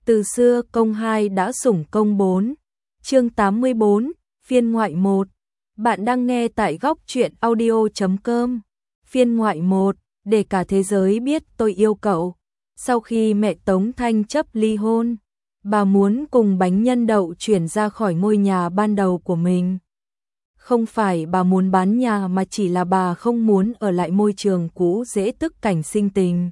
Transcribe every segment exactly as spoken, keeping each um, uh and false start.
Từ xưa công hai đã sủng công bốn. Chương tám mươi bốn, phiên ngoại một. Bạn đang nghe tại góc truyện audio chấm com. Phiên ngoại một, để cả thế giới biết tôi yêu cậu. Sau khi mẹ Tống Thanh chấp ly hôn, bà muốn cùng Bánh Nhân Đậu chuyển ra khỏi ngôi nhà ban đầu của mình. Không phải bà muốn bán nhà mà chỉ là bà không muốn ở lại môi trường cũ dễ tức cảnh sinh tình.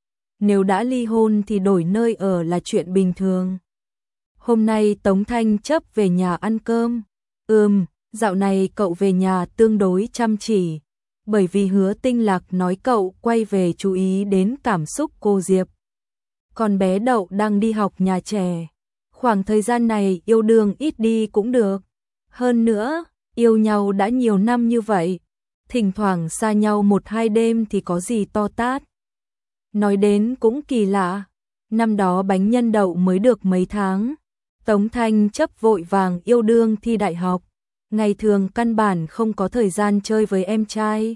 Nếu đã ly hôn thì đổi nơi ở là chuyện bình thường. Hôm nay Tống Thanh chấp về nhà ăn cơm. Ừm, dạo này cậu về nhà tương đối chăm chỉ, bởi vì Hứa Tinh Lạc nói cậu quay về chú ý đến cảm xúc cô Diệp. Còn bé Đậu đang đi học nhà trẻ. Khoảng thời gian này yêu đương ít đi cũng được. Hơn nữa, yêu nhau đã nhiều năm như vậy, thỉnh thoảng xa nhau một hai đêm thì có gì to tát. Nói đến cũng kỳ lạ, năm đó Bánh Nhân Đậu mới được mấy tháng, Tống Thanh chấp vội vàng yêu đương thi đại học, ngày thường căn bản không có thời gian chơi với em trai.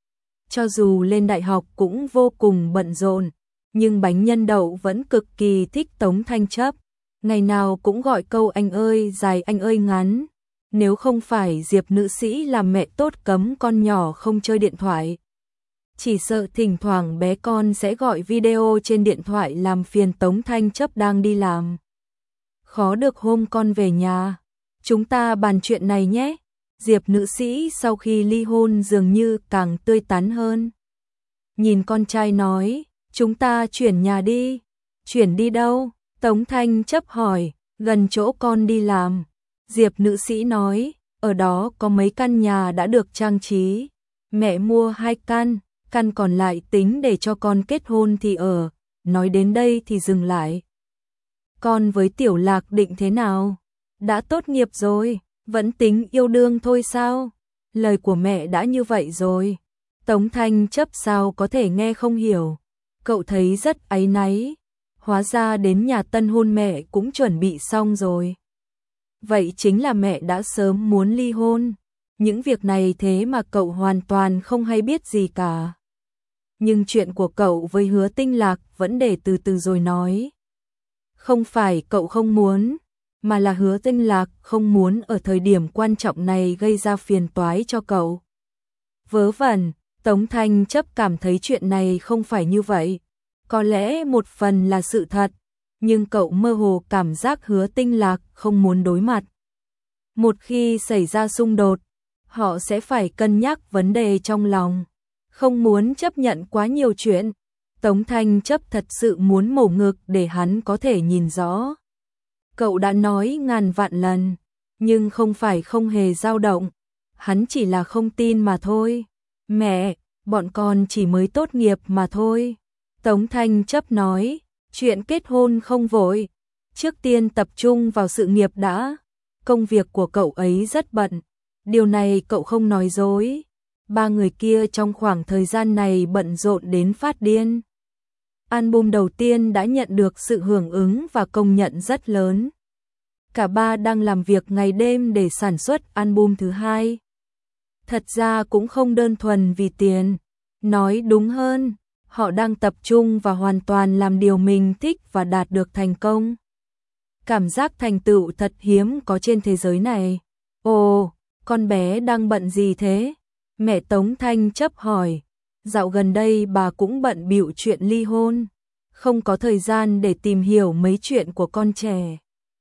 Cho dù lên đại học cũng vô cùng bận rộn, nhưng Bánh Nhân Đậu vẫn cực kỳ thích Tống Thanh chấp, ngày nào cũng gọi câu anh ơi dài anh ơi ngắn. Nếu không phải Diệp nữ sĩ làm mẹ tốt cấm con nhỏ không chơi điện thoại, chỉ sợ thỉnh thoảng bé con sẽ gọi video trên điện thoại làm phiền Tống Thanh chấp đang đi làm. Khó được hôm con về nhà, chúng ta bàn chuyện này nhé. Diệp nữ sĩ sau khi ly hôn dường như càng tươi tắn hơn. Nhìn con trai nói, chúng ta chuyển nhà đi. Chuyển đi đâu? Tống Thanh chấp hỏi, gần chỗ con đi làm. Diệp nữ sĩ nói, ở đó có mấy căn nhà đã được trang trí. Mẹ mua hai căn, căn còn lại tính để cho con kết hôn thì ở. Nói đến đây thì dừng lại. Con với Tiểu Lạc định thế nào? Đã tốt nghiệp rồi, vẫn tính yêu đương thôi sao? Lời của mẹ đã như vậy rồi. Tống Thanh chấp sao có thể nghe không hiểu. Cậu thấy rất áy náy. Hóa ra đến nhà tân hôn mẹ cũng chuẩn bị xong rồi. Vậy chính là mẹ đã sớm muốn ly hôn. Những việc này thế mà cậu hoàn toàn không hay biết gì cả. Nhưng chuyện của cậu với Hứa Tinh Lạc vẫn để từ từ rồi nói. Không phải cậu không muốn, mà là Hứa Tinh Lạc không muốn ở thời điểm quan trọng này gây ra phiền toái cho cậu. Vớ vẩn, Tống Thanh chấp cảm thấy chuyện này không phải như vậy. Có lẽ một phần là sự thật, nhưng cậu mơ hồ cảm giác Hứa Tinh Lạc không muốn đối mặt. Một khi xảy ra xung đột, họ sẽ phải cân nhắc vấn đề trong lòng, không muốn chấp nhận quá nhiều chuyện. Tống Thanh chấp thật sự muốn mổ ngực để hắn có thể nhìn rõ. Cậu đã nói ngàn vạn lần, nhưng không phải không hề dao động, hắn chỉ là không tin mà thôi. Mẹ, bọn con chỉ mới tốt nghiệp mà thôi. Tống Thanh chấp nói, chuyện kết hôn không vội, trước tiên tập trung vào sự nghiệp đã. Công việc của cậu ấy rất bận, điều này cậu không nói dối. Ba người kia trong khoảng thời gian này bận rộn đến phát điên. Album đầu tiên đã nhận được sự hưởng ứng và công nhận rất lớn. Cả ba đang làm việc ngày đêm để sản xuất album thứ hai. Thật ra cũng không đơn thuần vì tiền, nói đúng hơn, họ đang tập trung và hoàn toàn làm điều mình thích và đạt được thành công. Cảm giác thành tựu thật hiếm có trên thế giới này. Ồ, con bé đang bận gì thế? Mẹ Tống Thanh chấp hỏi. Dạo gần đây bà cũng bận bịu chuyện ly hôn, không có thời gian để tìm hiểu mấy chuyện của con trẻ.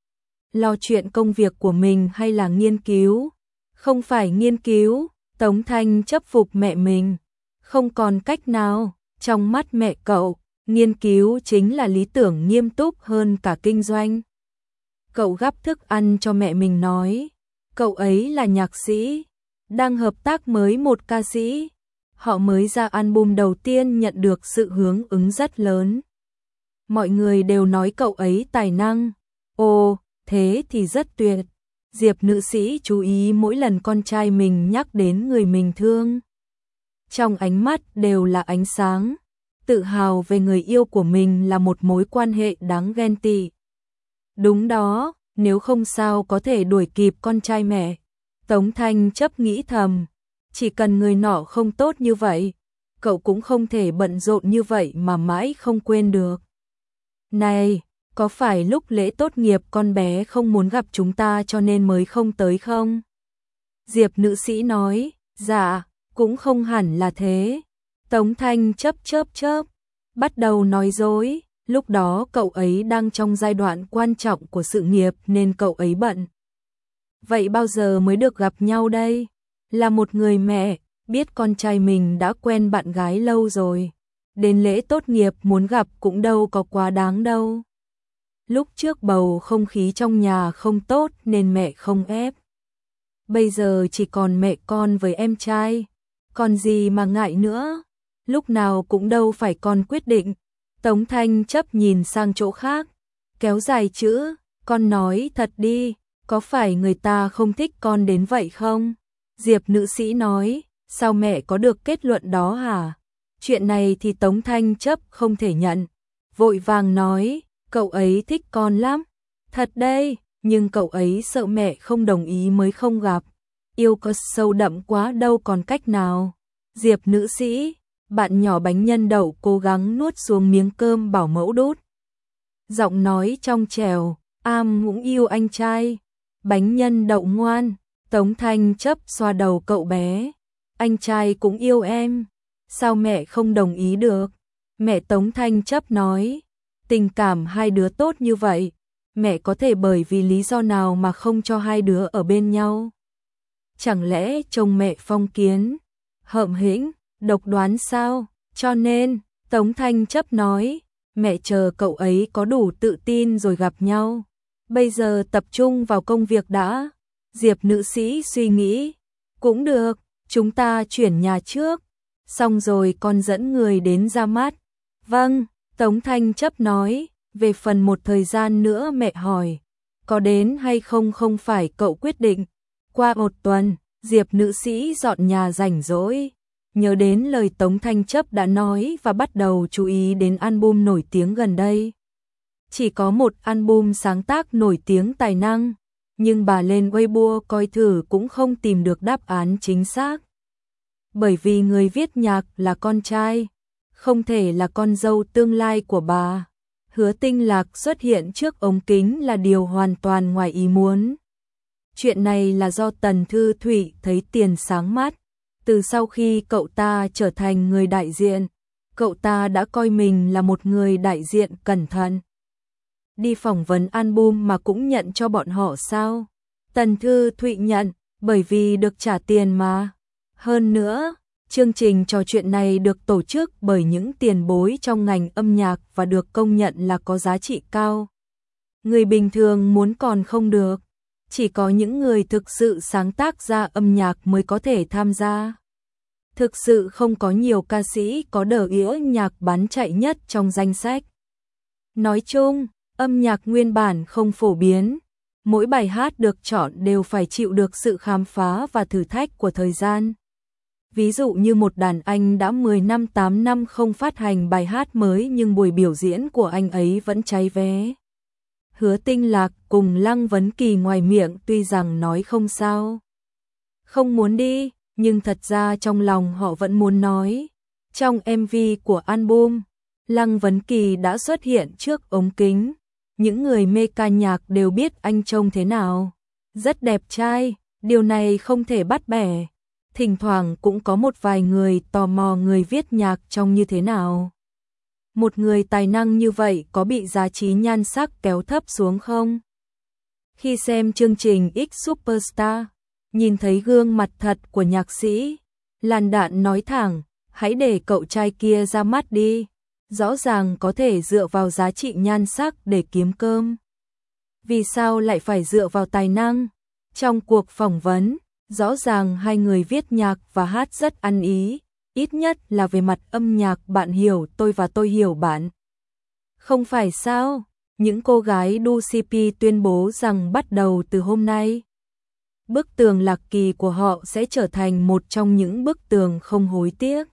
Lo chuyện công việc của mình hay là nghiên cứu? Không phải nghiên cứu, Tống Thanh chấp phục mẹ mình. Không còn cách nào, trong mắt mẹ cậu, nghiên cứu chính là lý tưởng nghiêm túc hơn cả kinh doanh. Cậu gắp thức ăn cho mẹ mình nói, cậu ấy là nhạc sĩ, đang hợp tác mới một ca sĩ. Họ mới ra album đầu tiên nhận được sự hướng ứng rất lớn. Mọi người đều nói cậu ấy tài năng. Ồ, thế thì rất tuyệt. Diệp nữ sĩ chú ý mỗi lần con trai mình nhắc đến người mình thương. Trong ánh mắt đều là ánh sáng. Tự hào về người yêu của mình là một mối quan hệ đáng ghen tị. Đúng đó, nếu không sao có thể đuổi kịp con trai mẹ. Tống Thanh chấp nghĩ thầm. Chỉ cần người nọ không tốt như vậy, cậu cũng không thể bận rộn như vậy mà mãi không quên được. Này, có phải lúc lễ tốt nghiệp con bé không muốn gặp chúng ta cho nên mới không tới không? Diệp nữ sĩ nói, dạ, cũng không hẳn là thế. Tống Thanh chớp chớp chớp, bắt đầu nói dối, lúc đó cậu ấy đang trong giai đoạn quan trọng của sự nghiệp nên cậu ấy bận. Vậy bao giờ mới được gặp nhau đây? Là một người mẹ, biết con trai mình đã quen bạn gái lâu rồi. Đến lễ tốt nghiệp muốn gặp cũng đâu có quá đáng đâu. Lúc trước bầu không khí trong nhà không tốt nên mẹ không ép. Bây giờ chỉ còn mẹ con với em trai. Còn gì mà ngại nữa. Lúc nào cũng đâu phải con quyết định. Tống Thanh chấp nhìn sang chỗ khác. Kéo dài chữ, con nói thật đi. Có phải người ta không thích con đến vậy không? Diệp nữ sĩ nói, sao mẹ có được kết luận đó hả? Chuyện này thì Tống Thanh chấp không thể nhận. Vội vàng nói, cậu ấy thích con lắm. Thật đây, nhưng cậu ấy sợ mẹ không đồng ý mới không gặp. Yêu có sâu đậm quá đâu còn cách nào. Diệp nữ sĩ, bạn nhỏ bánh nhân đậu cố gắng nuốt xuống miếng cơm bảo mẫu đút. Giọng nói trong trẻo, am cũng yêu anh trai. Bánh nhân đậu ngoan, Tống Thanh chấp xoa đầu cậu bé. Anh trai cũng yêu em. Sao mẹ không đồng ý được? Mẹ Tống Thanh chấp nói, tình cảm hai đứa tốt như vậy, mẹ có thể bởi vì lý do nào mà không cho hai đứa ở bên nhau? Chẳng lẽ chồng mẹ phong kiến, hợm hĩnh, độc đoán sao? Cho nên, Tống Thanh chấp nói, mẹ chờ cậu ấy có đủ tự tin rồi gặp nhau. Bây giờ tập trung vào công việc đã. Diệp nữ sĩ suy nghĩ, cũng được, chúng ta chuyển nhà trước. Xong rồi con dẫn người đến ra mắt. Vâng, Tống Thanh chấp nói, về phần một thời gian nữa mẹ hỏi, có đến hay không không phải cậu quyết định. Qua một tuần, Diệp nữ sĩ dọn nhà rảnh rỗi, nhớ đến lời Tống Thanh chấp đã nói và bắt đầu chú ý đến album nổi tiếng gần đây. Chỉ có một album sáng tác nổi tiếng tài năng, nhưng bà lên Weibo coi thử cũng không tìm được đáp án chính xác. Bởi vì người viết nhạc là con trai, không thể là con dâu tương lai của bà. Hứa Tinh Lạc xuất hiện trước ống kính là điều hoàn toàn ngoài ý muốn. Chuyện này là do Tần Thư Thụy thấy tiền sáng mắt. Từ sau khi cậu ta trở thành người đại diện, cậu ta đã coi mình là một người đại diện cẩn thận. Đi phỏng vấn album mà cũng nhận cho bọn họ sao? Tần Thư Thụy nhận, bởi vì được trả tiền mà. Hơn nữa, chương trình trò chuyện này được tổ chức bởi những tiền bối trong ngành âm nhạc và được công nhận là có giá trị cao. Người bình thường muốn còn không được, chỉ có những người thực sự sáng tác ra âm nhạc mới có thể tham gia. Thực sự không có nhiều ca sĩ có đờ ĩa nhạc bán chạy nhất trong danh sách. Nói chung, âm nhạc nguyên bản không phổ biến, mỗi bài hát được chọn đều phải chịu được sự khám phá và thử thách của thời gian. Ví dụ như một đàn anh đã mười năm tám năm không phát hành bài hát mới nhưng buổi biểu diễn của anh ấy vẫn cháy vé. Hứa Tinh Lạc cùng Lăng Vấn Kỳ ngoài miệng tuy rằng nói không sao, không muốn đi, nhưng thật ra trong lòng họ vẫn muốn nói. Trong em vê của album, Lăng Vấn Kỳ đã xuất hiện trước ống kính. Những người mê ca nhạc đều biết anh trông thế nào. Rất đẹp trai, điều này không thể bắt bẻ. Thỉnh thoảng cũng có một vài người tò mò người viết nhạc trông như thế nào. Một người tài năng như vậy có bị giá trị nhan sắc kéo thấp xuống không? Khi xem chương trình X Superstar, nhìn thấy gương mặt thật của nhạc sĩ, Lan Đạn nói thẳng, hãy để cậu trai kia ra mắt đi. Rõ ràng có thể dựa vào giá trị nhan sắc để kiếm cơm. Vì sao lại phải dựa vào tài năng? Trong cuộc phỏng vấn, rõ ràng hai người viết nhạc và hát rất ăn ý, ít nhất là về mặt âm nhạc bạn hiểu tôi và tôi hiểu bạn. Không phải sao? Những cô gái đu xê pê tuyên bố rằng bắt đầu từ hôm nay, bức tường Lạc Kỳ của họ sẽ trở thành một trong những bức tường không hối tiếc.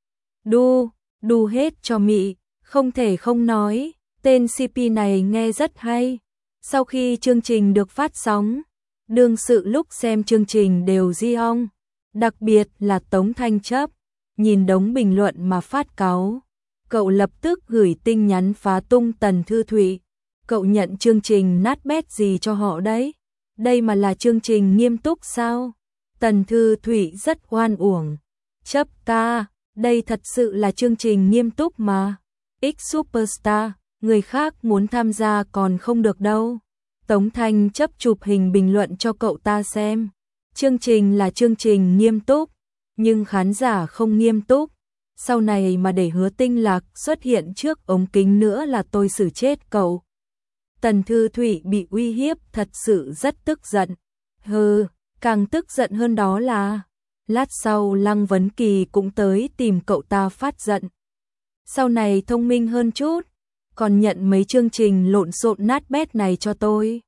Đu, đu hết cho mị, không thể không nói, tên xê pê này nghe rất hay. Sau khi chương trình được phát sóng, đương sự lúc xem chương trình đều di ong, đặc biệt là Tống Thanh chấp, nhìn đống bình luận mà phát cáu. Cậu lập tức gửi tin nhắn phá tung Tần Thư Thụy, Cậu nhận chương trình nát bét gì cho họ đấy? Đây mà là chương trình nghiêm túc sao? Tần Thư Thụy rất oan uổng. Chấp ca, đây thật sự là chương trình nghiêm túc mà. X Superstar, người khác muốn tham gia còn không được đâu. Tống Thanh chấp chụp hình bình luận cho cậu ta xem. Chương trình là chương trình nghiêm túc, nhưng khán giả không nghiêm túc. Sau này mà để Hứa Tinh Lạc xuất hiện trước ống kính nữa là tôi xử chết cậu. Tần Thư Thụy bị uy hiếp thật sự rất tức giận. Hừ, càng tức giận hơn đó là lát sau Lăng Vấn Kỳ cũng tới tìm cậu ta phát giận. Sau này thông minh hơn chút, còn nhận mấy chương trình lộn xộn nát bét này cho tôi.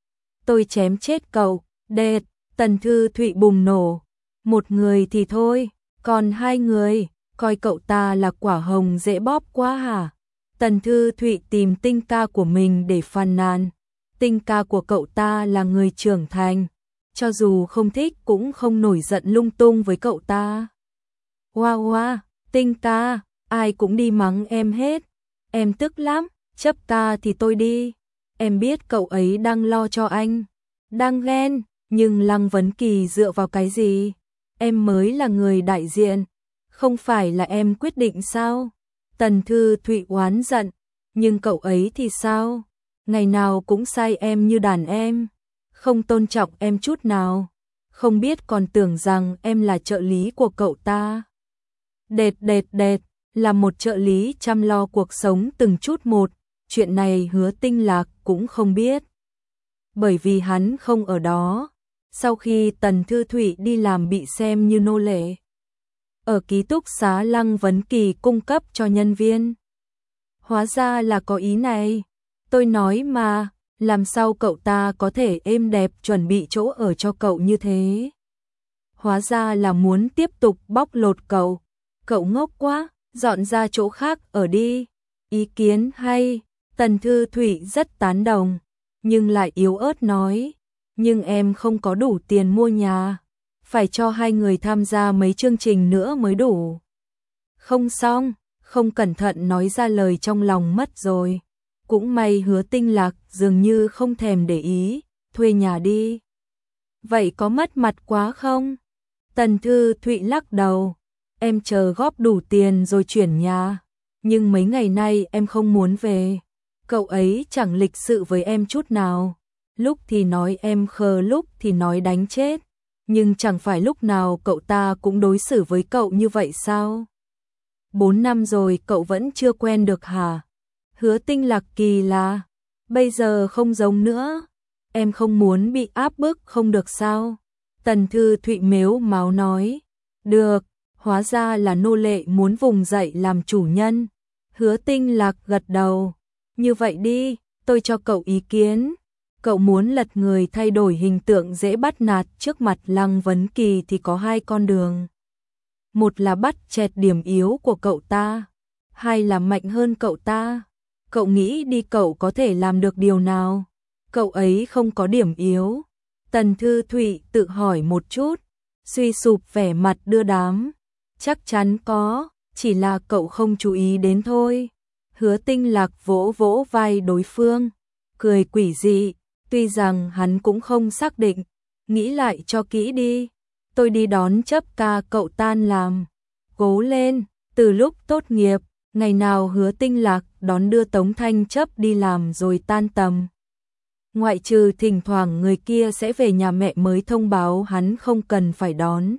Tôi chém chết cậu, đệt. Tần Thư Thụy bùng nổ. Một người thì thôi, còn hai người, coi cậu ta là quả hồng dễ bóp quá hả? Tần Thư Thụy tìm Tinh ca của mình để phàn nàn. Tinh ca của cậu ta là người trưởng thành, cho dù không thích cũng không nổi giận lung tung với cậu ta. Hoa hoa, Tinh ca, ai cũng đi mắng em hết. Em tức lắm, Chấp ca thì tôi đi. Em biết cậu ấy đang lo cho anh, đang ghen, nhưng Lăng Vấn Kỳ dựa vào cái gì? Em mới là người đại diện, không phải là em quyết định sao? Tần Thư Thụy oán giận, nhưng cậu ấy thì sao? Ngày nào cũng sai em như đàn em, không tôn trọng em chút nào, không biết còn tưởng rằng em là trợ lý của cậu ta. Đệt đệt đệt, là một trợ lý chăm lo cuộc sống từng chút một, chuyện này Hứa Tinh Lạc cũng không biết. Bởi vì hắn không ở đó, sau khi Tần Thư Thụy đi làm bị xem như nô lệ. Ở ký túc xá Lăng Vấn Kỳ cung cấp cho nhân viên. Hóa ra là có ý này. Tôi nói mà, làm sao cậu ta có thể êm đẹp chuẩn bị chỗ ở cho cậu như thế? Hóa ra là muốn tiếp tục bóc lột cậu. Cậu ngốc quá, dọn ra chỗ khác ở đi. Ý kiến hay, Tần Thư Thụy rất tán đồng, nhưng lại yếu ớt nói. Nhưng em không có đủ tiền mua nhà, phải cho hai người tham gia mấy chương trình nữa mới đủ. Không xong, không cẩn thận nói ra lời trong lòng mất rồi. Cũng may Hứa Tinh Lạc dường như không thèm để ý, thuê nhà đi. Vậy có mất mặt quá không? Tần Thư Thụy lắc đầu, em chờ góp đủ tiền rồi chuyển nhà. Nhưng mấy ngày nay em không muốn về. Cậu ấy chẳng lịch sự với em chút nào. Lúc thì nói em khờ, lúc thì nói đánh chết. Nhưng chẳng phải lúc nào cậu ta cũng đối xử với cậu như vậy sao? Bốn năm rồi cậu vẫn chưa quen được hả? Hứa Tinh Lạc kỳ lạ, bây giờ không giống nữa. Em không muốn bị áp bức không được sao? Tần Thư Thụy mếu máo nói. Được, hóa ra là nô lệ muốn vùng dậy làm chủ nhân. Hứa Tinh Lạc gật đầu. Như vậy đi, tôi cho cậu ý kiến. Cậu muốn lật người thay đổi hình tượng dễ bắt nạt trước mặt Lăng Vấn Kỳ thì có hai con đường. Một là bắt chẹt điểm yếu của cậu ta, hai là mạnh hơn cậu ta. Cậu nghĩ đi cậu có thể làm được điều nào? Cậu ấy không có điểm yếu. Tần Thư Thụy tự hỏi một chút, suy sụp vẻ mặt đưa đám. Chắc chắn có, chỉ là cậu không chú ý đến thôi. Hứa Tinh Lạc vỗ vỗ vai đối phương, cười quỷ dị. Tuy rằng hắn cũng không xác định, nghĩ lại cho kỹ đi. Tôi đi đón Chấp ca cậu tan làm. Cố lên, từ lúc tốt nghiệp, ngày nào Hứa Tinh Lạc đón đưa Tống Thanh Chấp đi làm rồi tan tầm. Ngoại trừ thỉnh thoảng người kia sẽ về nhà mẹ mới thông báo hắn không cần phải đón.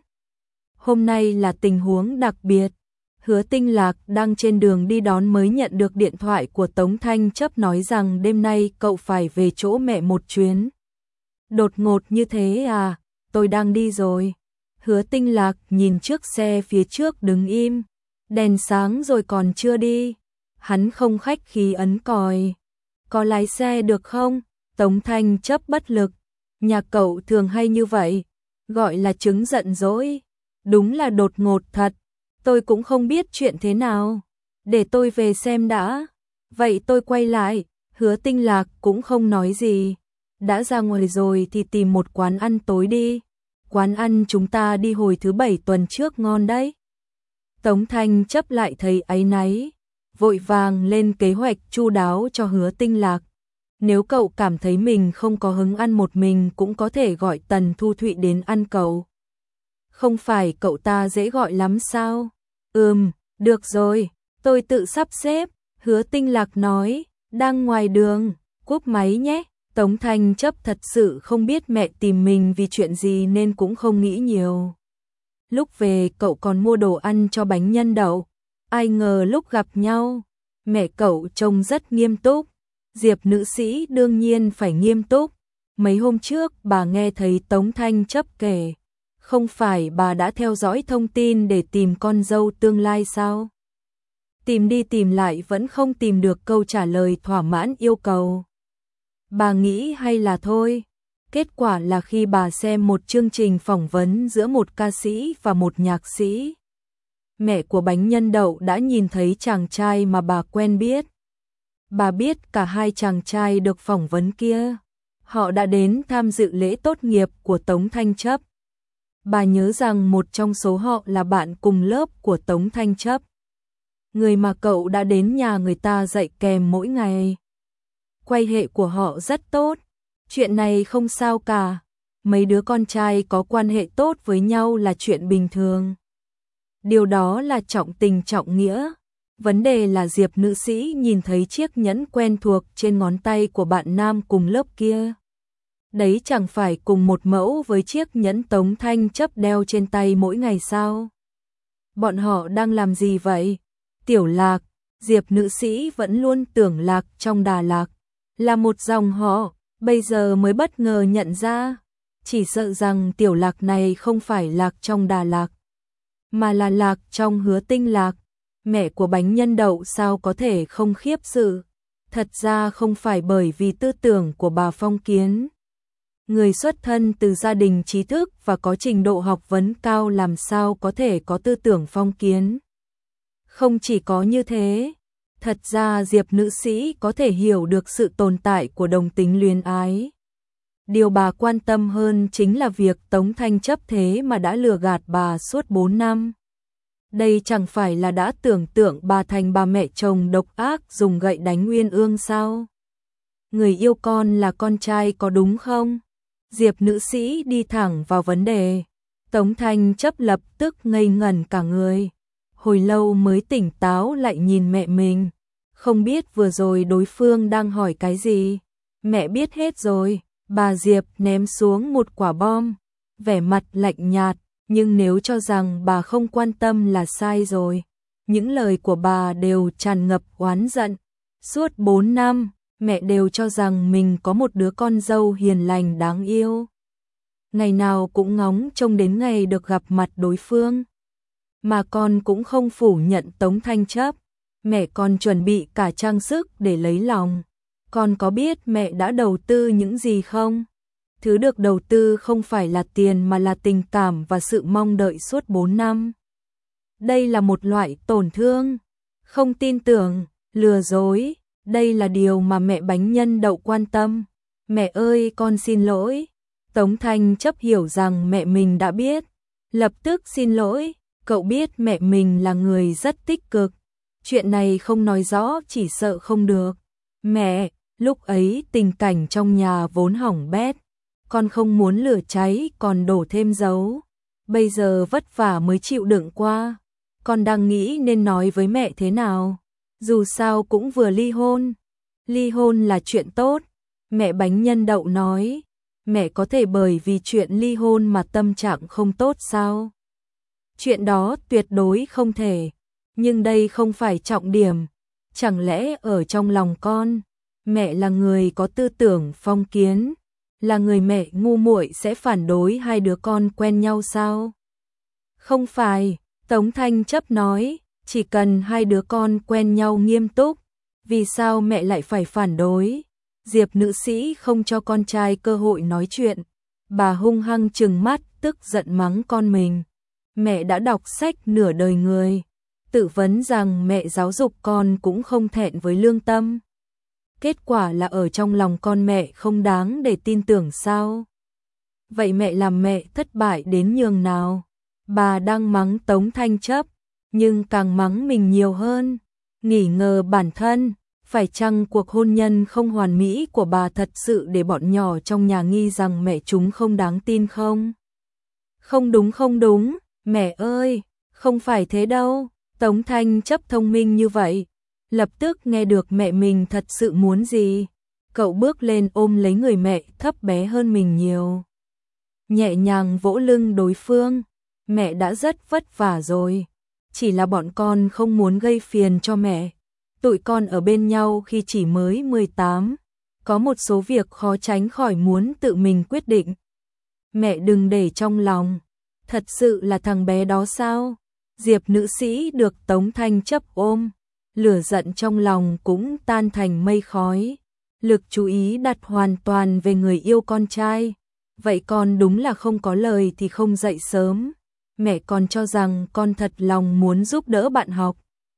Hôm nay là tình huống đặc biệt. Hứa Tinh Lạc đang trên đường đi đón mới nhận được điện thoại của Tống Thanh Chấp nói rằng đêm nay cậu phải về chỗ mẹ một chuyến. Đột ngột như thế à, tôi đang đi rồi. Hứa Tinh Lạc nhìn chiếc xe phía trước đứng im, đèn sáng rồi còn chưa đi. Hắn không khách khí ấn còi. Có lái xe được không? Tống Thanh Chấp bất lực. Nhà cậu thường hay như vậy, gọi là chứng giận dỗi. Đúng là đột ngột thật. Tôi cũng không biết chuyện thế nào. Để tôi về xem đã. Vậy tôi quay lại. Hứa Tinh Lạc cũng không nói gì. Đã ra ngoài rồi thì tìm một quán ăn tối đi. Quán ăn chúng ta đi hồi thứ bảy tuần trước ngon đấy. Tống Thanh Chấp lại thấy áy náy, vội vàng lên kế hoạch chu đáo cho Hứa Tinh Lạc. Nếu cậu cảm thấy mình không có hứng ăn một mình cũng có thể gọi Tần Thu Thụy đến ăn cậu. Không phải cậu ta dễ gọi lắm sao? Ừm, được rồi, tôi tự sắp xếp, Hứa Tinh Lạc nói, đang ngoài đường, cúp máy nhé. Tống Thanh Chấp thật sự không biết mẹ tìm mình vì chuyện gì nên cũng không nghĩ nhiều. Lúc về cậu còn mua đồ ăn cho bánh nhân đậu, ai ngờ lúc gặp nhau, mẹ cậu trông rất nghiêm túc. Diệp nữ sĩ đương nhiên phải nghiêm túc. Mấy hôm trước bà nghe thấy Tống Thanh Chấp kể, không phải bà đã theo dõi thông tin để tìm con dâu tương lai sao? Tìm đi tìm lại vẫn không tìm được câu trả lời thỏa mãn yêu cầu. Bà nghĩ hay là thôi. Kết quả là khi bà xem một chương trình phỏng vấn giữa một ca sĩ và một nhạc sĩ, mẹ của bánh nhân đậu đã nhìn thấy chàng trai mà bà quen biết. Bà biết cả hai chàng trai được phỏng vấn kia, họ đã đến tham dự lễ tốt nghiệp của Tống Thanh Chấp. Bà nhớ rằng một trong số họ là bạn cùng lớp của Tống Thanh Chấp, người mà cậu đã đến nhà người ta dạy kèm mỗi ngày. Quan hệ của họ rất tốt, chuyện này không sao cả, mấy đứa con trai có quan hệ tốt với nhau là chuyện bình thường. Điều đó là trọng tình trọng nghĩa. Vấn đề là Diệp nữ sĩ nhìn thấy chiếc nhẫn quen thuộc trên ngón tay của bạn nam cùng lớp kia. Đấy chẳng phải cùng một mẫu với chiếc nhẫn Tống Thanh Chấp đeo trên tay mỗi ngày sao? Bọn họ đang làm gì vậy? Tiểu Lạc, Diệp nữ sĩ vẫn luôn tưởng Lạc trong Đà Lạc là một dòng họ, bây giờ mới bất ngờ nhận ra. Chỉ sợ rằng Tiểu Lạc này không phải Lạc trong Đà Lạc, mà là Lạc trong Hứa Tinh Lạc. Mẹ của bánh nhân đậu sao có thể không khiếp sự. Thật ra không phải bởi vì tư tưởng của bà phong kiến. Người xuất thân từ gia đình trí thức và có trình độ học vấn cao làm sao có thể có tư tưởng phong kiến. Không chỉ có như thế, thật ra Diệp nữ sĩ có thể hiểu được sự tồn tại của đồng tính luyến ái. Điều bà quan tâm hơn chính là việc Tống Thanh Chấp thế mà đã lừa gạt bà suốt bốn năm. Đây chẳng phải là đã tưởng tượng bà thành bà mẹ chồng độc ác dùng gậy đánh Uyên Ương sao? Người yêu con là con trai có đúng không? Diệp nữ sĩ đi thẳng vào vấn đề. Tống Thanh Chấp lập tức ngây ngẩn cả người. Hồi lâu mới tỉnh táo lại nhìn mẹ mình. Không biết vừa rồi đối phương đang hỏi cái gì. Mẹ biết hết rồi. Bà Diệp ném xuống một quả bom. Vẻ mặt lạnh nhạt. Nhưng nếu cho rằng bà không quan tâm là sai rồi. Những lời của bà đều tràn ngập oán giận. Suốt bốn năm, mẹ đều cho rằng mình có một đứa con dâu hiền lành đáng yêu. Ngày nào cũng ngóng trông đến ngày được gặp mặt đối phương. Mà con cũng không phủ nhận Tống Thanh Chấp. Mẹ con chuẩn bị cả trang sức để lấy lòng. Con có biết mẹ đã đầu tư những gì không? Thứ được đầu tư không phải là tiền mà là tình cảm và sự mong đợi suốt bốn năm. Đây là một loại tổn thương, không tin tưởng, lừa dối. Đây là điều mà mẹ bánh nhân đậu quan tâm. Mẹ ơi, con xin lỗi. Tống Thanh Chấp hiểu rằng mẹ mình đã biết. Lập tức xin lỗi, cậu biết mẹ mình là người rất tích cực. Chuyện này không nói rõ chỉ sợ không được. Mẹ, lúc ấy tình cảnh trong nhà vốn hỏng bét. Con không muốn lửa cháy còn đổ thêm dấu. Bây giờ vất vả mới chịu đựng qua. Con đang nghĩ nên nói với mẹ thế nào. Dù sao cũng vừa ly hôn. Ly hôn là chuyện tốt. Mẹ bánh nhân đậu nói. Mẹ có thể bởi vì chuyện ly hôn mà tâm trạng không tốt sao? Chuyện đó tuyệt đối không thể. Nhưng đây không phải trọng điểm. Chẳng lẽ ở trong lòng con, mẹ là người có tư tưởng phong kiến, là người mẹ ngu muội sẽ phản đối hai đứa con quen nhau sao? Không phải, Tống Thanh Chấp nói, chỉ cần hai đứa con quen nhau nghiêm túc, vì sao mẹ lại phải phản đối? Diệp nữ sĩ không cho con trai cơ hội nói chuyện, bà hung hăng trừng mắt tức giận mắng con mình. Mẹ đã đọc sách nửa đời người, tự vấn rằng mẹ giáo dục con cũng không thẹn với lương tâm. Kết quả là ở trong lòng con mẹ không đáng để tin tưởng sao? Vậy mẹ làm mẹ thất bại đến nhường nào? Bà đang mắng Tống Thanh Chấp, nhưng càng mắng mình nhiều hơn. Nghỉ ngờ bản thân, Phải chăng cuộc hôn nhân không hoàn mỹ của bà thật sự để bọn nhỏ trong nhà nghi rằng mẹ chúng không đáng tin không? Không đúng không đúng, mẹ ơi, không phải thế đâu. Tống Thanh Chấp thông minh như vậy, lập tức nghe được mẹ mình thật sự muốn gì. Cậu bước lên ôm lấy người mẹ thấp bé hơn mình nhiều, nhẹ nhàng vỗ lưng đối phương. Mẹ đã rất vất vả rồi, chỉ là bọn con không muốn gây phiền cho mẹ. Tụi con ở bên nhau khi chỉ mới mười tám, có một số việc khó tránh khỏi muốn tự mình quyết định. Mẹ đừng để trong lòng. Thật sự là thằng bé đó sao? Diệp nữ sĩ được Tống Thanh Chấp ôm, lửa giận trong lòng cũng tan thành mây khói. Lực chú ý đặt hoàn toàn về người yêu con trai. Vậy con đúng là không có lời thì không dậy sớm. Mẹ còn cho rằng con thật lòng muốn giúp đỡ bạn học.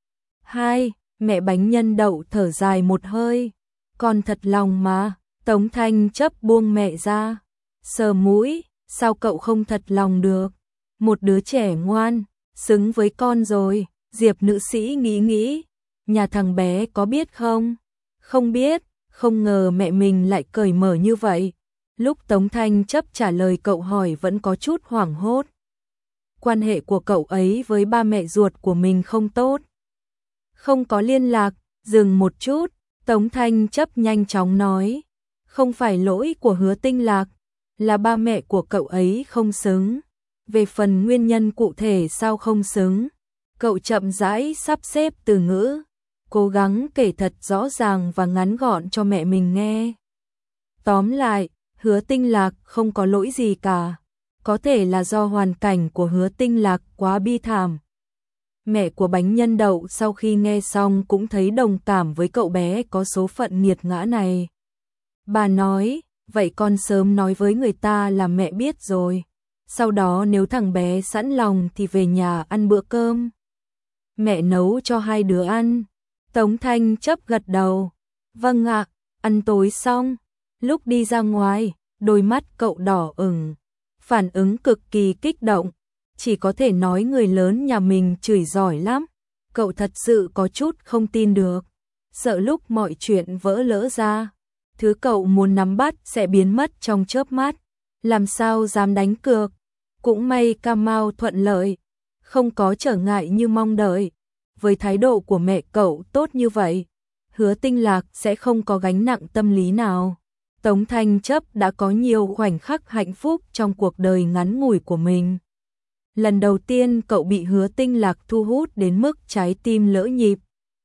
Hai, mẹ bánh nhân đậu thở dài một hơi. Con thật lòng mà. Tống Thanh Chấp buông mẹ ra, sờ mũi. Sao cậu không thật lòng được? Một đứa trẻ ngoan, xứng với con rồi. Diệp nữ sĩ nghĩ nghĩ. Nhà thằng bé có biết không? Không biết. Không ngờ mẹ mình lại cởi mở như vậy. Lúc Tống Thanh Chấp trả lời cậu hỏi vẫn có chút hoảng hốt. Quan hệ của cậu ấy với ba mẹ ruột của mình không tốt. Không có liên lạc. Dừng một chút, Tống Thanh Chấp nhanh chóng nói. Không phải lỗi của Hứa Tinh Lạc, là ba mẹ của cậu ấy không xứng. Về phần nguyên nhân cụ thể sao không xứng, cậu chậm rãi sắp xếp từ ngữ, cố gắng kể thật rõ ràng và ngắn gọn cho mẹ mình nghe. Tóm lại, Hứa Tinh Lạc không có lỗi gì cả, có thể là do hoàn cảnh của Hứa Tinh Lạc quá bi thảm. Mẹ của bánh nhân đậu sau khi nghe xong cũng thấy đồng cảm với cậu bé có số phận nghiệt ngã này. Bà nói, vậy con sớm nói với người ta là mẹ biết rồi. Sau đó nếu thằng bé sẵn lòng thì về nhà ăn bữa cơm. Mẹ nấu cho hai đứa ăn. Tống Thanh Chấp gật đầu. Vâng ạ, ăn tối xong. Lúc đi ra ngoài, đôi mắt cậu đỏ ửng, phản ứng cực kỳ kích động. Chỉ có thể nói người lớn nhà mình chửi giỏi lắm. Cậu thật sự có chút không tin được. Sợ lúc mọi chuyện vỡ lỡ ra, thứ cậu muốn nắm bắt sẽ biến mất trong chớp mắt. Làm sao dám đánh cược. Cũng may Cà Mau thuận lợi, không có trở ngại như mong đợi. Với thái độ của mẹ cậu tốt như vậy, Hứa Tinh Lạc sẽ không có gánh nặng tâm lý nào. Tống Thanh Chấp đã có nhiều khoảnh khắc hạnh phúc trong cuộc đời ngắn ngủi của mình. Lần đầu tiên cậu bị Hứa Tinh Lạc thu hút đến mức trái tim lỡ nhịp.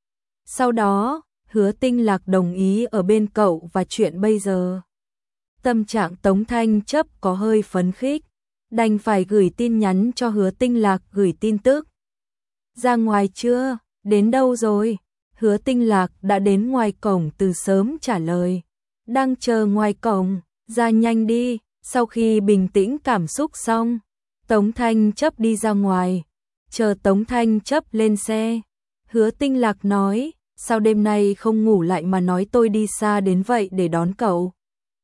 Sau đó, Hứa Tinh Lạc đồng ý ở bên cậu và chuyện bây giờ. Tâm trạng Tống Thanh Chấp có hơi phấn khích, đành phải gửi tin nhắn cho Hứa Tinh Lạc gửi tin tức. Ra ngoài chưa? Đến đâu rồi? Hứa Tinh Lạc đã đến ngoài cổng từ sớm trả lời. Đang chờ ngoài cổng, ra nhanh đi. Sau khi bình tĩnh cảm xúc xong, Tống Thanh Chấp đi ra ngoài, chờ Tống Thanh Chấp lên xe. Hứa Tinh Lạc nói, sao đêm nay không ngủ lại mà nói tôi đi xa đến vậy để đón cậu?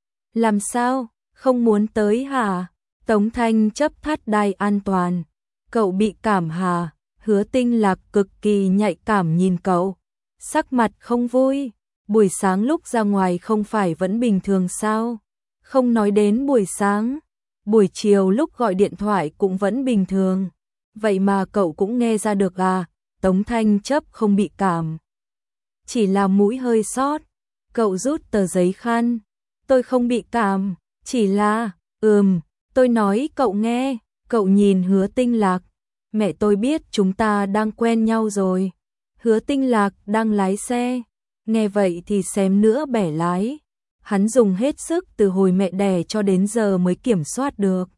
Làm sao, không muốn tới hả? Tống Thanh Chấp thắt đai an toàn. Cậu bị cảm hả? Hứa Tinh Lạc cực kỳ nhạy cảm nhìn cậu, sắc mặt không vui. Buổi sáng lúc ra ngoài không phải vẫn bình thường sao? Không nói đến buổi sáng, buổi chiều lúc gọi điện thoại cũng vẫn bình thường. Vậy mà cậu cũng nghe ra được à? Tống Thanh Chấp không bị cảm, chỉ là mũi hơi xót. Cậu rút tờ giấy khăn. Tôi không bị cảm, chỉ là, ừm, tôi nói cậu nghe. Cậu nhìn Hứa Tinh Lạc. Mẹ tôi biết chúng ta đang quen nhau rồi. Hứa Tinh Lạc đang lái xe. Nghe vậy thì xém nữa bẻ lái. Hắn dùng hết sức từ hồi mẹ đẻ cho đến giờ mới kiểm soát được.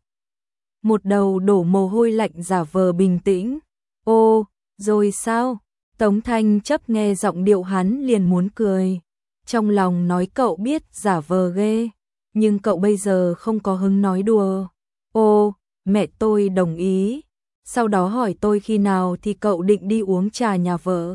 Một đầu đổ mồ hôi lạnh giả vờ bình tĩnh. Ô, rồi sao? Tống Thanh Chấp nghe giọng điệu hắn liền muốn cười. Trong lòng nói cậu biết giả vờ ghê, nhưng cậu bây giờ không có hứng nói đùa. Ô, mẹ tôi đồng ý. Sau đó hỏi tôi khi nào thì cậu định đi uống trà nhà vợ.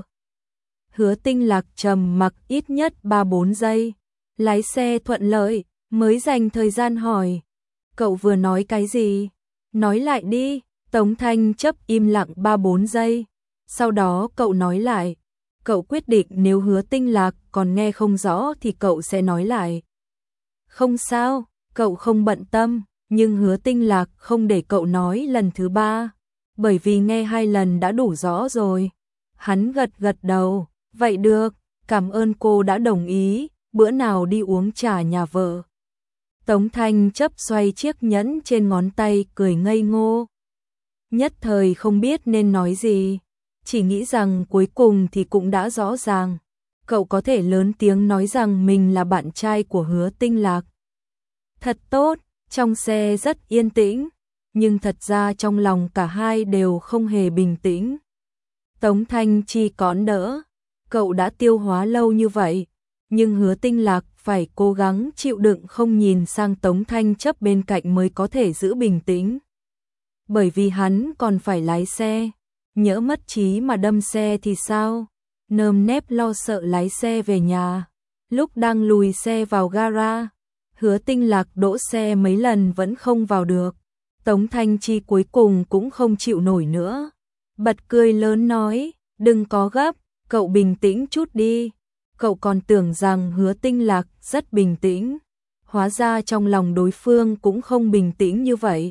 Hứa Tinh Lạc trầm mặc ít nhất ba bốn giây. Lái xe thuận lợi, mới dành thời gian hỏi. Cậu vừa nói cái gì? Nói lại đi. Tống Thanh Chấp im lặng ba bốn giây. Sau đó cậu nói lại. Cậu quyết định nếu Hứa Tinh Lạc còn nghe không rõ thì cậu sẽ nói lại. Không sao, cậu không bận tâm, nhưng Hứa Tinh Lạc không để cậu nói lần thứ ba, bởi vì nghe hai lần đã đủ rõ rồi. Hắn gật gật đầu, vậy được, cảm ơn cô đã đồng ý, bữa nào đi uống trà nhà vợ. Tống Thanh chấp xoay chiếc nhẫn trên ngón tay cười ngây ngô. Nhất thời không biết nên nói gì, chỉ nghĩ rằng cuối cùng thì cũng đã rõ ràng. Cậu có thể lớn tiếng nói rằng mình là bạn trai của Hứa Tinh Lạc. Thật tốt, trong xe rất yên tĩnh, nhưng thật ra trong lòng cả hai đều không hề bình tĩnh. Tống Thanh Chi cõn đỡ, cậu đã tiêu hóa lâu như vậy, nhưng Hứa Tinh Lạc phải cố gắng chịu đựng không nhìn sang Tống Thanh chấp bên cạnh mới có thể giữ bình tĩnh. Bởi vì hắn còn phải lái xe, nhỡ mất trí mà đâm xe thì sao? Nơm nép lo sợ lái xe về nhà. Lúc đang lùi xe vào gara, Hứa Tinh Lạc đỗ xe mấy lần vẫn không vào được. Tống Thanh Chi cuối cùng cũng không chịu nổi nữa. Bật cười lớn nói, đừng có gấp, cậu bình tĩnh chút đi. Cậu còn tưởng rằng Hứa Tinh Lạc rất bình tĩnh. Hóa ra trong lòng đối phương cũng không bình tĩnh như vậy.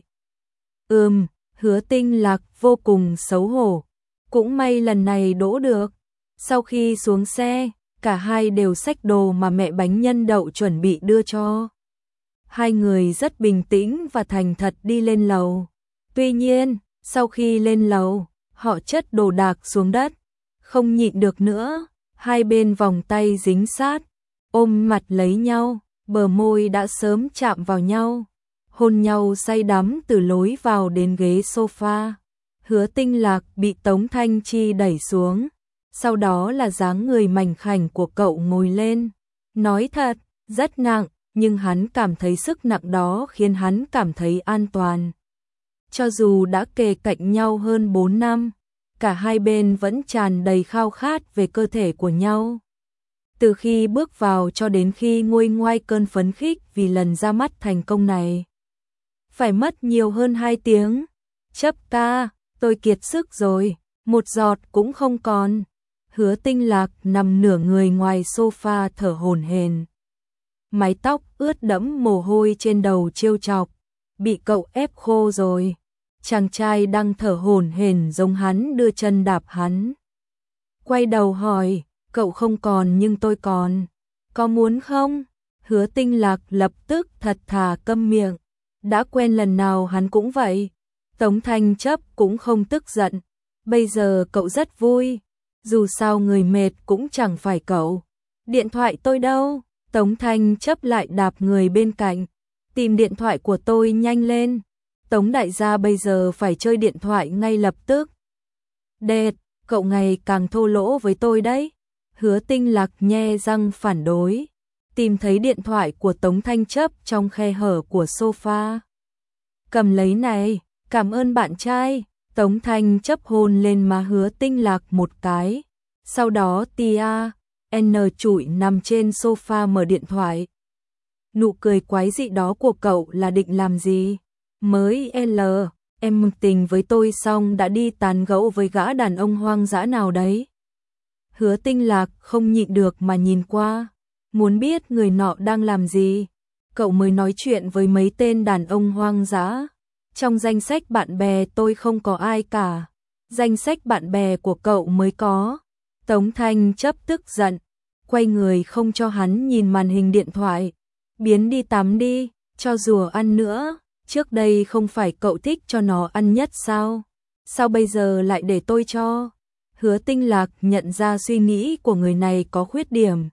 Ừm, Hứa Tinh Lạc vô cùng xấu hổ. Cũng may lần này đỗ được. Sau khi xuống xe, cả hai đều xách đồ mà mẹ bánh nhân đậu chuẩn bị đưa cho. Hai người rất bình tĩnh và thành thật đi lên lầu. Tuy nhiên, sau khi lên lầu, họ chất đồ đạc xuống đất. Không nhịn được nữa, hai bên vòng tay dính sát, ôm mặt lấy nhau, bờ môi đã sớm chạm vào nhau. Hôn nhau say đắm từ lối vào đến ghế sofa. Hứa Tinh Lạc bị Tống Thanh Chi đẩy xuống. Sau đó là dáng người mảnh khảnh của cậu ngồi lên. Nói thật, rất nặng, nhưng hắn cảm thấy sức nặng đó khiến hắn cảm thấy an toàn. Cho dù đã kề cạnh nhau hơn bốn năm, cả hai bên vẫn tràn đầy khao khát về cơ thể của nhau. Từ khi bước vào cho đến khi nguôi ngoai cơn phấn khích vì lần ra mắt thành công này. Phải mất nhiều hơn hai tiếng. Chấp ca, tôi kiệt sức rồi, một giọt cũng không còn. Hứa Tinh Lạc nằm nửa người ngoài sofa thở hổn hển. Mái tóc ướt đẫm mồ hôi trên đầu trêu chọc, bị cậu ép khô rồi. Chàng trai đang thở hổn hển giống hắn đưa chân đạp hắn. Quay đầu hỏi, cậu không còn nhưng tôi còn. Có muốn không? Hứa Tinh Lạc lập tức thật thà câm miệng. Đã quen lần nào hắn cũng vậy. Tống Thanh chấp cũng không tức giận. Bây giờ cậu rất vui. Dù sao người mệt cũng chẳng phải cậu. Điện thoại tôi đâu? Tống Thanh chấp lại đạp người bên cạnh. Tìm điện thoại của tôi nhanh lên. Tống đại gia bây giờ phải chơi điện thoại ngay lập tức. Đệt, cậu ngày càng thô lỗ với tôi đấy. Hứa Tinh Lạc nhe răng phản đối. Tìm thấy điện thoại của Tống Thanh chấp trong khe hở của sofa. Cầm lấy này, cảm ơn bạn trai. Tống Thanh chấp hôn lên má Hứa Tinh Lạc một cái. Sau đó Tia, N trụi nằm trên sofa mở điện thoại. Nụ cười quái dị đó của cậu là định làm gì? Mới L, em tình với tôi xong đã đi tán gẫu với gã đàn ông hoang dã nào đấy. Hứa Tinh Lạc không nhịn được mà nhìn qua. Muốn biết người nọ đang làm gì? Cậu mới nói chuyện với mấy tên đàn ông hoang dã. Trong danh sách bạn bè tôi không có ai cả. Danh sách bạn bè của cậu mới có. Tống Thanh chấp tức giận. Quay người không cho hắn nhìn màn hình điện thoại. Biến đi tắm đi, cho rùa ăn nữa. Trước đây không phải cậu thích cho nó ăn nhất sao? Sao bây giờ lại để tôi cho? Hứa Tinh Lạc nhận ra suy nghĩ của người này có khuyết điểm.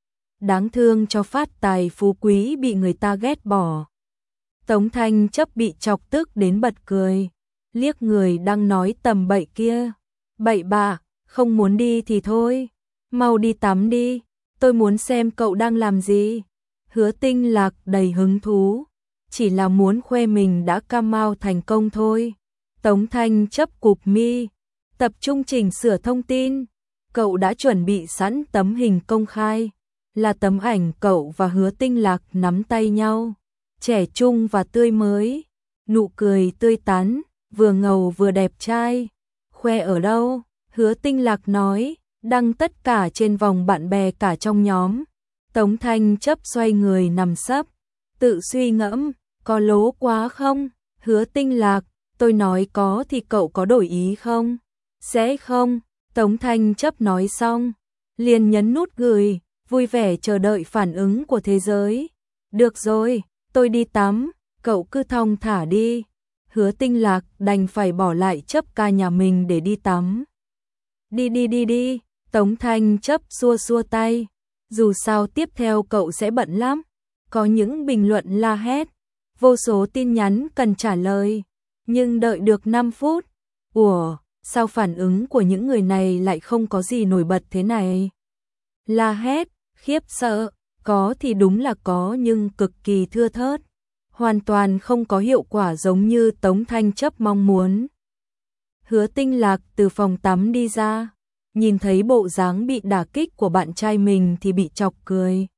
Đáng thương cho phát tài phú quý bị người ta ghét bỏ. Tống Thanh chấp bị chọc tức đến bật cười. Liếc người đang nói tầm bậy kia. Bậy bạ, không muốn đi thì thôi. Mau đi tắm đi, tôi muốn xem cậu đang làm gì. Hứa Tinh Lạc đầy hứng thú. Chỉ là muốn khoe mình đã cam mau thành công thôi. Tống Thanh chấp cụp mi. Tập trung chỉnh sửa thông tin. Cậu đã chuẩn bị sẵn tấm hình công khai. Là tấm ảnh cậu và Hứa Tinh Lạc nắm tay nhau. Trẻ trung và tươi mới. Nụ cười tươi tắn. Vừa ngầu vừa đẹp trai. Khoe ở đâu? Hứa Tinh Lạc nói. đăng tất cả trên vòng bạn bè cả trong nhóm. Tống Thanh Chấp xoay người nằm sấp, tự suy ngẫm, có lố quá không? Hứa Tinh Lạc, tôi nói có thì cậu có đổi ý không? Sẽ không, Tống Thanh Chấp nói xong, liền nhấn nút gửi, vui vẻ chờ đợi phản ứng của thế giới. Được rồi, tôi đi tắm, cậu cứ thong thả đi. Hứa Tinh Lạc đành phải bỏ lại Chấp ca nhà mình để đi tắm. Đi đi đi đi, Tống Thanh Chấp xua xua tay. Dù sao tiếp theo cậu sẽ bận lắm. Có những bình luận la hét, vô số tin nhắn cần trả lời. Nhưng đợi được năm phút. Ủa, sao phản ứng của những người này lại không có gì nổi bật thế này? La hét, khiếp sợ, có thì đúng là có nhưng cực kỳ thưa thớt. Hoàn toàn không có hiệu quả giống như Tống Thanh Chấp mong muốn. Hứa Tinh Lạc từ phòng tắm đi ra, nhìn thấy bộ dáng bị đả kích của bạn trai mình thì bị chọc cười.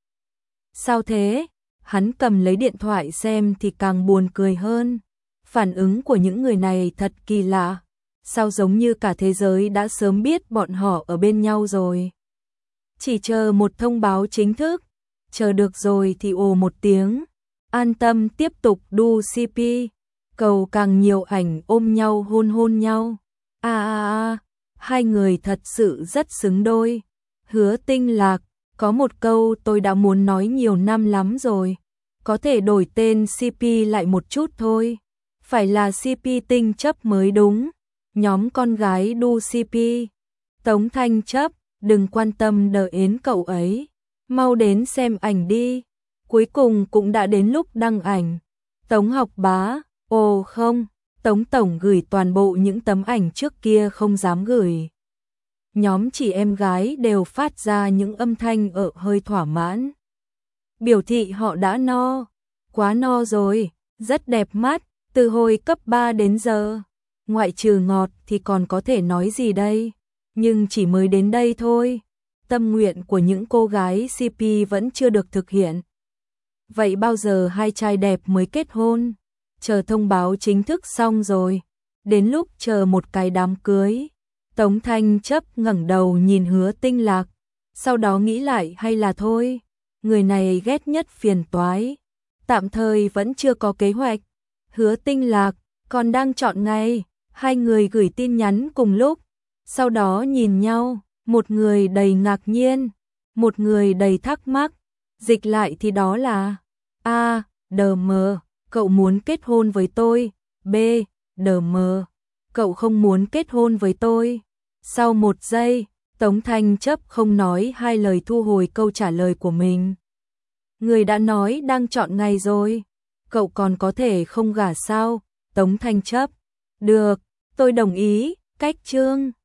Sao thế? Hắn cầm lấy điện thoại xem thì càng buồn cười hơn. Phản ứng của những người này thật kỳ lạ. Sao giống như cả thế giới đã sớm biết bọn họ ở bên nhau rồi. Chỉ chờ một thông báo chính thức. Chờ được rồi thì ồ một tiếng. An tâm tiếp tục đu xê pê. Cầu càng nhiều ảnh ôm nhau hôn hôn nhau. À à à, hai người thật sự rất xứng đôi. Hứa Tinh Lạc, có một câu tôi đã muốn nói nhiều năm lắm rồi. Có thể đổi tên xê pê lại một chút thôi. Phải là xê pê Tinh Chấp mới đúng. Nhóm con gái đu xê pê. Tống Thanh Chấp, đừng quan tâm đợi đến cậu ấy. Mau đến xem ảnh đi. Cuối cùng cũng đã đến lúc đăng ảnh. Tống Học Bá, ồ không, Tống Tổng gửi toàn bộ những tấm ảnh trước kia không dám gửi. Nhóm chị em gái đều phát ra những âm thanh ở hơi thỏa mãn. Biểu thị họ đã no, quá no rồi, rất đẹp mắt, từ hồi cấp ba đến giờ. Ngoại trừ ngọt thì còn có thể nói gì đây, nhưng chỉ mới đến đây thôi. Tâm nguyện của những cô gái xê pê vẫn chưa được thực hiện. Vậy bao giờ hai trai đẹp mới kết hôn? Chờ thông báo chính thức xong rồi, đến lúc chờ một cái đám cưới. Tống Thanh Chấp ngẩng đầu nhìn Hứa Tinh Lạc, sau đó nghĩ lại hay là thôi, người này ghét nhất phiền toái. Tạm thời vẫn chưa có kế hoạch. Hứa Tinh Lạc còn đang chọn ngày, hai người gửi tin nhắn cùng lúc, sau đó nhìn nhau, một người đầy ngạc nhiên, một người đầy thắc mắc. Dịch lại thì đó là A. Đờ mờ, cậu muốn kết hôn với tôi. B. Đờ mờ, cậu không muốn kết hôn với tôi. Sau một giây, Tống Thanh Chấp không nói hai lời thu hồi câu trả lời của mình. Người đã nói đang chọn ngày rồi, cậu còn có thể không gả sao? Tống Thanh Chấp, được, tôi đồng ý, cách chương.